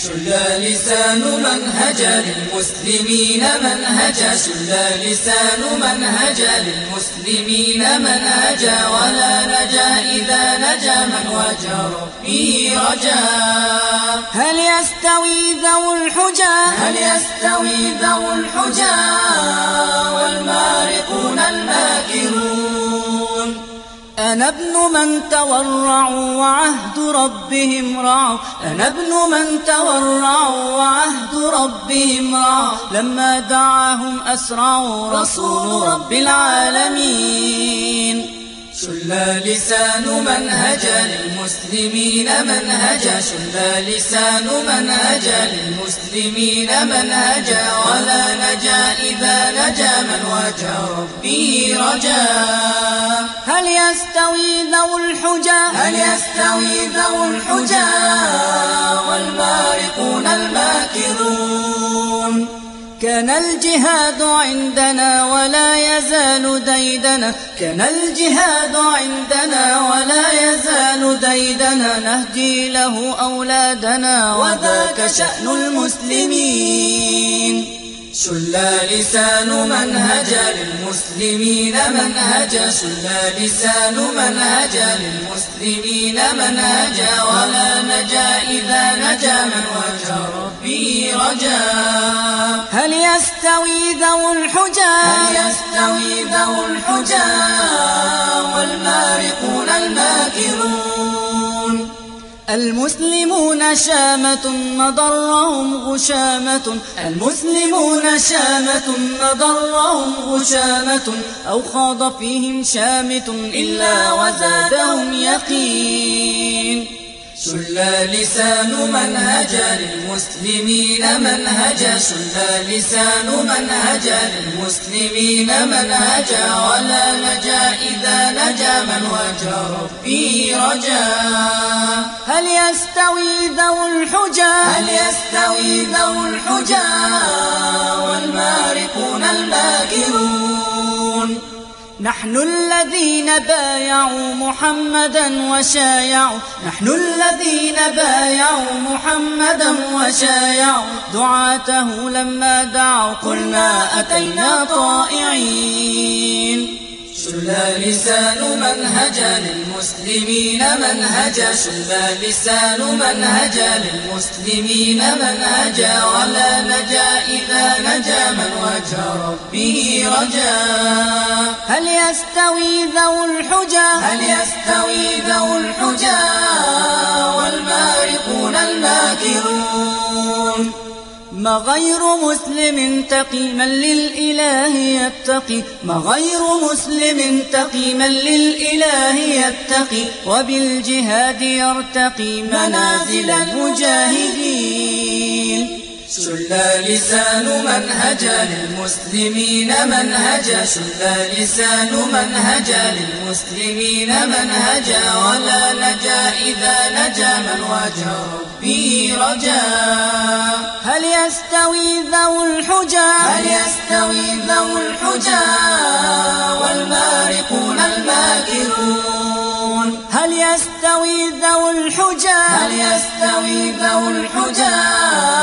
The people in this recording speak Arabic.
شل لسان منهج للمسلمين منهجا، شل لسان منهج للمسلمين منهجا، ولا نجا إذا نجا من وجه ربه رجا. هل يستوي ذو الحجى، هل يستوي ذو الحجى والمارقون الماكرون؟ أنا ابن من تورعوا وعهد ربهم رعوا، أنا ابن من تورعوا وعهد ربهم رعوا، لما دعاهم أسرعوا رسول رب العالمين. شل لسان منهج للمسلمين منهجا، شل لسان منهج للمسلمين منهجا، ولا نجا إذا نجا من وجه ربه رجا. هل يستوي ذو الحجى، هل يستوي ذو الحجى والمارقون الماكرون؟ كان الجهاد عندنا ولا يزال ديدنا، كان الجهاد عندنا ولا يزال ديدنا، نهدي له أولادنا وذاك شأن المسلمين. شل لسان منهج للمسلمين منهجا، شل لسان منهج للمسلمين منهجا، ولا نجا إذا نجا من وجه ربه رجا. هل يستوي ذو الحجى، هل يستوي ذو الحجى والمارقون الماكرون؟ المسلمون شامة مضرهم غشامة، المسلمون شامة مضرهم غشامة، أو خاض فيهم شامت إلا وزادهم يقين. شل لسان منهج للمسلمين منهجا، شل لسان منهج للمسلمين منهجا، ولا نجا إذا نجا من وجه ربه رجا. هل يستوي ذو الحجى، هل يستوي ذو الحجى والمارقون الماكرون؟ نحن الذين بايعوا محمدا وشايعوا، نحن الذين بايعوا محمدا وشايعوا، دعاته لما دعوا قلنا أتينا طائعين. شل لسان منهج للمسلمين منهجا، شل لسان منهج للمسلمين منهجا، ولا نجا إذا نجا من وجه ربه رجا. هل يستوي ذو الحجى، هل يستوي ذو الحجى والمارقون الماكرون؟ ما غير مسلم تقي من للإله يتقي، ما غير مسلم تقي من للإله يتقي، وبالجهاد يرتقي منازل المجاهدين. شل لسان منهج للمسلمين منهجا، شل لسان منهج للمسلمين منهجا، ولا نجا إذا نجا من وجه ربه رجا. هل يستوي ذو الحجى، هل يستوي ذو الحجى والمارقون الماكرون؟ هل يستوي ذو الحجى، هل يستوي ذو الحجى